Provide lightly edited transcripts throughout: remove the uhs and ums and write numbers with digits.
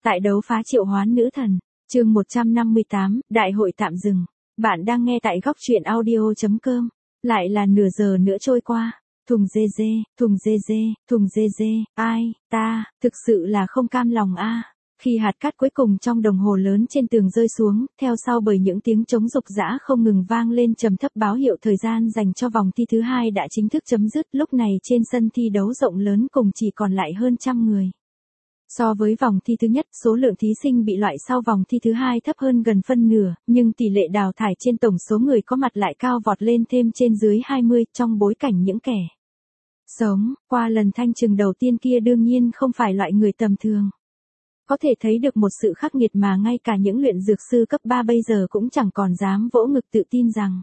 Tại đấu phá triệu hoán nữ thần, chương 158, đại hội tạm dừng. Bạn đang nghe tại góc truyện audio.com. Lại là nửa giờ nữa trôi qua. Thùng dê dê, thùng dê dê, thùng dê dê, ai, ta, thực sự là không cam lòng a. Khi hạt cát cuối cùng trong đồng hồ lớn trên tường rơi xuống, theo sau bởi những tiếng trống rục rã không ngừng vang lên trầm thấp báo hiệu thời gian dành cho vòng thi thứ hai đã chính thức chấm dứt. Lúc này trên sân thi đấu rộng lớn cùng chỉ còn lại hơn trăm người. So với vòng thi thứ nhất, số lượng thí sinh bị loại sau vòng thi thứ hai thấp hơn gần phân nửa, nhưng tỷ lệ đào thải trên tổng số người có mặt lại cao vọt lên thêm trên dưới 20, trong bối cảnh những kẻ sống qua lần thanh trừng đầu tiên kia đương nhiên không phải loại người tầm thường. Có thể thấy được một sự khắc nghiệt mà ngay cả những luyện dược sư cấp 3 bây giờ cũng chẳng còn dám vỗ ngực tự tin rằng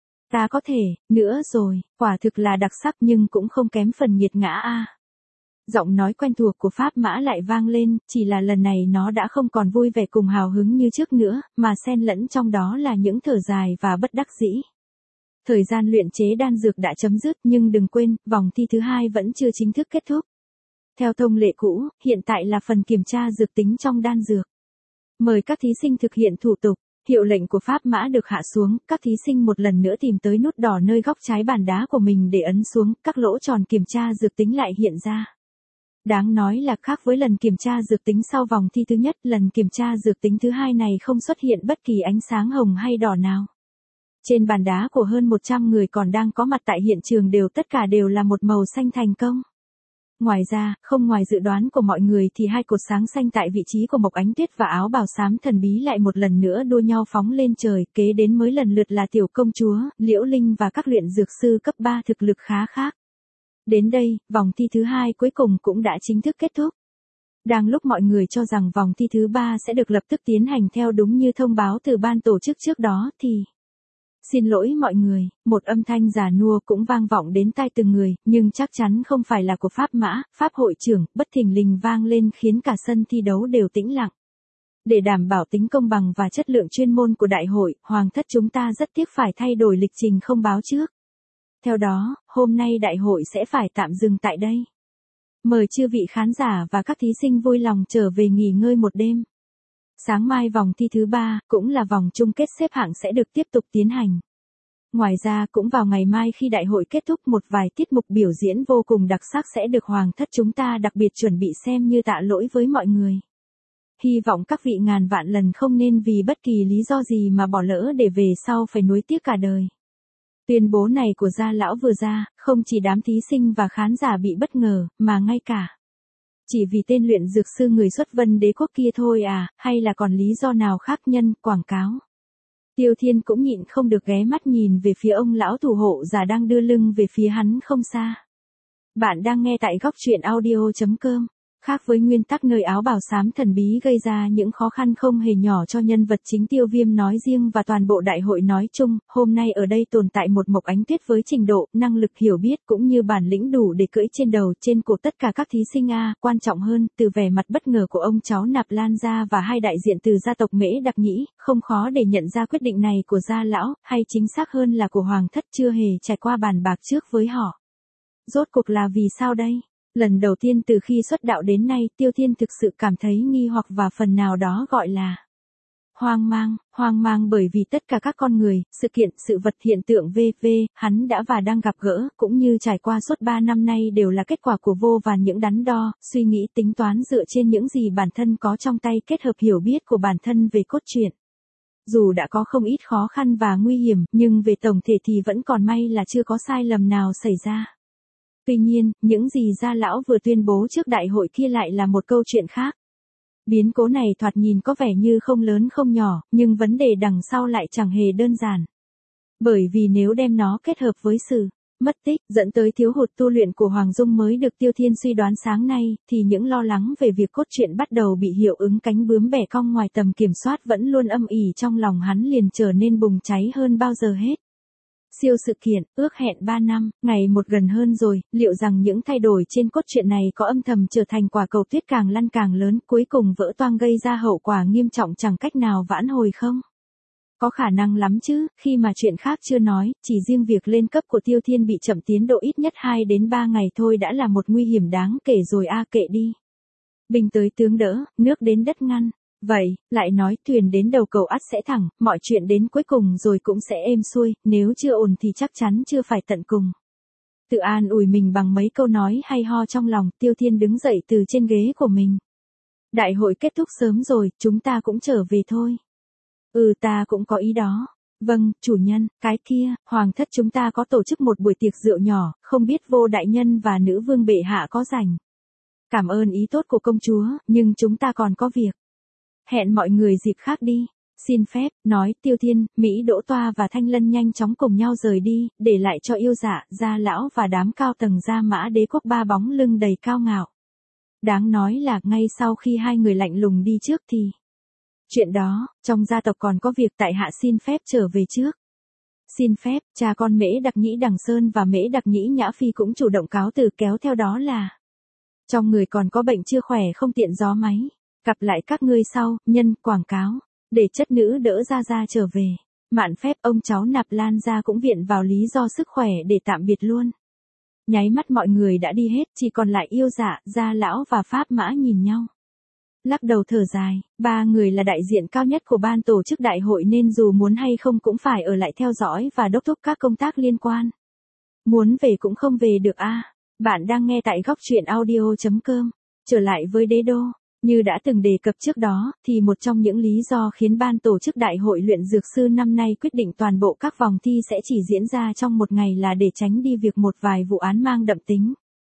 ta có thể, nữa rồi, quả thực là đặc sắc nhưng cũng không kém phần nghiệt ngã a. Giọng nói quen thuộc của Pháp Mã lại vang lên, chỉ là lần này nó đã không còn vui vẻ cùng hào hứng như trước nữa, mà xen lẫn trong đó là những thở dài và bất đắc dĩ. Thời gian luyện chế đan dược đã chấm dứt nhưng đừng quên, vòng thi thứ hai vẫn chưa chính thức kết thúc. Theo thông lệ cũ, hiện tại là phần kiểm tra dược tính trong đan dược. Mời các thí sinh thực hiện thủ tục. Hiệu lệnh của Pháp Mã được hạ xuống, các thí sinh một lần nữa tìm tới nút đỏ nơi góc trái bàn đá của mình để ấn xuống, các lỗ tròn kiểm tra dược tính lại hiện ra. Đáng nói là khác với lần kiểm tra dược tính sau vòng thi thứ nhất, lần kiểm tra dược tính thứ hai này không xuất hiện bất kỳ ánh sáng hồng hay đỏ nào. Trên bàn đá của hơn 100 người còn đang có mặt tại hiện trường tất cả đều là một màu xanh thành công. Ngoài ra, không ngoài dự đoán của mọi người thì hai cột sáng xanh tại vị trí của Mộc Ánh Tuyết và áo bào xám thần bí lại một lần nữa đua nhau phóng lên trời, kế đến mới lần lượt là tiểu công chúa, Liễu Linh và các luyện dược sư cấp 3 thực lực khá khác. Đến đây, vòng thi thứ hai cuối cùng cũng đã chính thức kết thúc. Đang lúc mọi người cho rằng vòng thi thứ ba sẽ được lập tức tiến hành theo đúng như thông báo từ ban tổ chức trước đó thì... Xin lỗi mọi người, một âm thanh già nua cũng vang vọng đến tai từng người, nhưng chắc chắn không phải là của Pháp Mã, Pháp hội trưởng, bất thình lình vang lên khiến cả sân thi đấu đều tĩnh lặng. Để đảm bảo tính công bằng và chất lượng chuyên môn của đại hội, Hoàng thất chúng ta rất tiếc phải thay đổi lịch trình không báo trước. Theo đó, hôm nay đại hội sẽ phải tạm dừng tại đây. Mời chư vị khán giả và các thí sinh vui lòng trở về nghỉ ngơi một đêm. Sáng mai vòng thi thứ 3, cũng là vòng chung kết xếp hạng sẽ được tiếp tục tiến hành. Ngoài ra cũng vào ngày mai khi đại hội kết thúc một vài tiết mục biểu diễn vô cùng đặc sắc sẽ được Hoàng thất chúng ta đặc biệt chuẩn bị xem như tạ lỗi với mọi người. Hy vọng các vị ngàn vạn lần không nên vì bất kỳ lý do gì mà bỏ lỡ để về sau phải nuối tiếc cả đời. Tuyên bố này của gia lão vừa ra, không chỉ đám thí sinh và khán giả bị bất ngờ, mà ngay cả chỉ vì tên luyện dược sư người xuất Vân Đế quốc kia thôi à, hay là còn lý do nào khác nhân quảng cáo. Tiêu Thiên cũng nhịn không được ghé mắt nhìn về phía ông lão thủ hộ già đang đưa lưng về phía hắn không xa. Bạn đang nghe tại góc truyện audio.com. Khác với nguyên tắc nơi áo bào xám thần bí gây ra những khó khăn không hề nhỏ cho nhân vật chính Tiêu Viêm nói riêng và toàn bộ đại hội nói chung, hôm nay ở đây tồn tại một Mộc Ánh Tuyết với trình độ, năng lực hiểu biết cũng như bản lĩnh đủ để cưỡi trên đầu trên cổ tất cả các thí sinh quan trọng hơn, từ vẻ mặt bất ngờ của ông cháu Nạp Lan gia và hai đại diện từ gia tộc Mễ Đặc Nhĩ, không khó để nhận ra quyết định này của gia lão, hay chính xác hơn là của Hoàng thất chưa hề trải qua bàn bạc trước với họ. Rốt cuộc là vì sao đây? Lần đầu tiên từ khi xuất đạo đến nay, Tiêu Thiên thực sự cảm thấy nghi hoặc và phần nào đó gọi là hoang mang bởi vì tất cả các con người, sự kiện, sự vật hiện tượng v.v. hắn đã và đang gặp gỡ, cũng như trải qua suốt 3 năm nay đều là kết quả của vô vàn những đắn đo, suy nghĩ tính toán dựa trên những gì bản thân có trong tay kết hợp hiểu biết của bản thân về cốt truyện. Dù đã có không ít khó khăn và nguy hiểm, nhưng về tổng thể thì vẫn còn may là chưa có sai lầm nào xảy ra. Tuy nhiên, những gì gia lão vừa tuyên bố trước đại hội kia lại là một câu chuyện khác. Biến cố này thoạt nhìn có vẻ như không lớn không nhỏ, nhưng vấn đề đằng sau lại chẳng hề đơn giản. Bởi vì nếu đem nó kết hợp với sự mất tích, dẫn tới thiếu hụt tu luyện của Hoàng Dung mới được Tiêu Thiên suy đoán sáng nay, thì những lo lắng về việc cốt truyện bắt đầu bị hiệu ứng cánh bướm bẻ cong ngoài tầm kiểm soát vẫn luôn âm ỉ trong lòng hắn liền trở nên bùng cháy hơn bao giờ hết. Siêu sự kiện, ước hẹn 3 năm, ngày một gần hơn rồi, liệu rằng những thay đổi trên cốt truyện này có âm thầm trở thành quả cầu tuyết càng lăn càng lớn, cuối cùng vỡ toang gây ra hậu quả nghiêm trọng chẳng cách nào vãn hồi không? Có khả năng lắm chứ, khi mà chuyện khác chưa nói, chỉ riêng việc lên cấp của Tiêu Thiên bị chậm tiến độ ít nhất 2 đến 3 ngày thôi đã là một nguy hiểm đáng kể rồi kệ đi. Binh tới tướng đỡ, nước đến đất ngăn. Vậy, lại nói thuyền đến đầu cầu ắt sẽ thẳng, mọi chuyện đến cuối cùng rồi cũng sẽ êm xuôi, nếu chưa ổn thì chắc chắn chưa phải tận cùng. Tự an ủi mình bằng mấy câu nói hay ho trong lòng, Tiêu Thiên đứng dậy từ trên ghế của mình. Đại hội kết thúc sớm rồi, chúng ta cũng trở về thôi. Ta cũng có ý đó. Vâng, chủ nhân, cái kia, hoàng thất chúng ta có tổ chức một buổi tiệc rượu nhỏ, không biết Vô đại nhân và nữ vương bệ hạ có rảnh. Cảm ơn ý tốt của công chúa, nhưng chúng ta còn có việc. Hẹn mọi người dịp khác đi. Xin phép, nói Tiêu Thiên, Mỹ Đỗ Toa và Thanh Lân nhanh chóng cùng nhau rời đi, để lại cho Yêu Dạ, Gia Lão và đám cao tầng Gia Mã Đế quốc ba bóng lưng đầy cao ngạo. Đáng nói là ngay sau khi hai người lạnh lùng đi trước thì... Chuyện đó, trong gia tộc còn có việc tại hạ xin phép trở về trước. Xin phép, cha con Mễ Đặc Nhĩ Đằng Sơn và Mễ Đặc Nhĩ Nhã Phi cũng chủ động cáo từ, kéo theo đó là... Trong người còn có bệnh chưa khỏe không tiện gió máy. Gặp lại các ngươi sau, nhân, quảng cáo. Để chất nữ đỡ ra trở về. Mạn phép ông cháu Nạp Lan gia cũng viện vào lý do sức khỏe để tạm biệt luôn. Nháy mắt mọi người đã đi hết, chỉ còn lại Yêu Dạ, Gia Lão và Pháp Mã nhìn nhau. Lắc đầu thở dài, ba người là đại diện cao nhất của ban tổ chức đại hội nên dù muốn hay không cũng phải ở lại theo dõi và đốc thúc các công tác liên quan. Muốn về cũng không về được a. Bạn đang nghe tại góc truyện audio.com. Trở lại với đế đô. Như đã từng đề cập trước đó, thì một trong những lý do khiến ban tổ chức đại hội luyện dược sư năm nay quyết định toàn bộ các vòng thi sẽ chỉ diễn ra trong một ngày là để tránh đi việc một vài vụ án mang đậm tính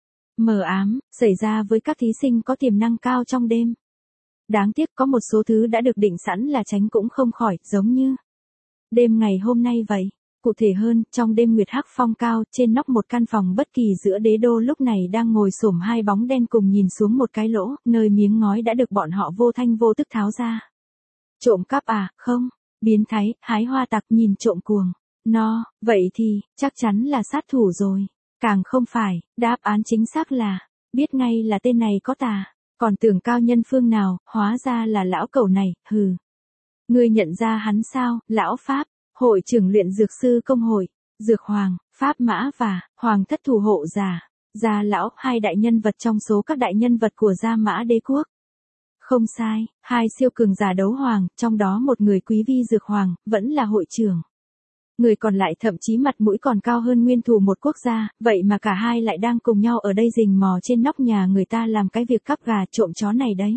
mờ ám, xảy ra với các thí sinh có tiềm năng cao trong đêm. Đáng tiếc có một số thứ đã được định sẵn là tránh cũng không khỏi, giống như đêm ngày hôm nay vậy. Cụ thể hơn, trong đêm nguyệt hắc phong cao, trên nóc một căn phòng bất kỳ giữa đế đô lúc này đang ngồi xổm hai bóng đen cùng nhìn xuống một cái lỗ, nơi miếng ngói đã được bọn họ vô thanh vô tức tháo ra. Trộm cắp à, không, biến thái, hái hoa tặc nhìn trộm cuồng. No, vậy thì, chắc chắn là sát thủ rồi. Càng không phải, đáp án chính xác là, biết ngay là tên này có tà. Còn tưởng cao nhân phương nào, hóa ra là lão cẩu này, hừ. Ngươi nhận ra hắn sao, lão Pháp? Hội trưởng luyện dược sư công hội, Dược Hoàng, Pháp Mã và Hoàng thất thủ hộ giả, Gia Lão, hai đại nhân vật trong số các đại nhân vật của Gia Mã Đế quốc. Không sai, hai siêu cường giả đấu hoàng, trong đó một người quý vi Dược Hoàng, vẫn là hội trưởng. Người còn lại thậm chí mặt mũi còn cao hơn nguyên thủ một quốc gia, vậy mà cả hai lại đang cùng nhau ở đây rình mò trên nóc nhà người ta làm cái việc cắp gà trộm chó này đấy.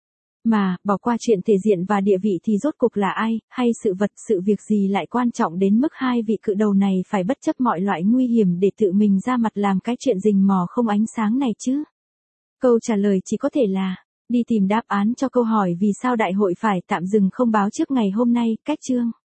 Mà, bỏ qua chuyện thể diện và địa vị thì rốt cục là ai, hay sự vật, sự việc gì lại quan trọng đến mức hai vị cự đầu này phải bất chấp mọi loại nguy hiểm để tự mình ra mặt làm cái chuyện rình mò không ánh sáng này chứ? Câu trả lời chỉ có thể là, đi tìm đáp án cho câu hỏi vì sao đại hội phải tạm dừng không báo trước ngày hôm nay, cách chương.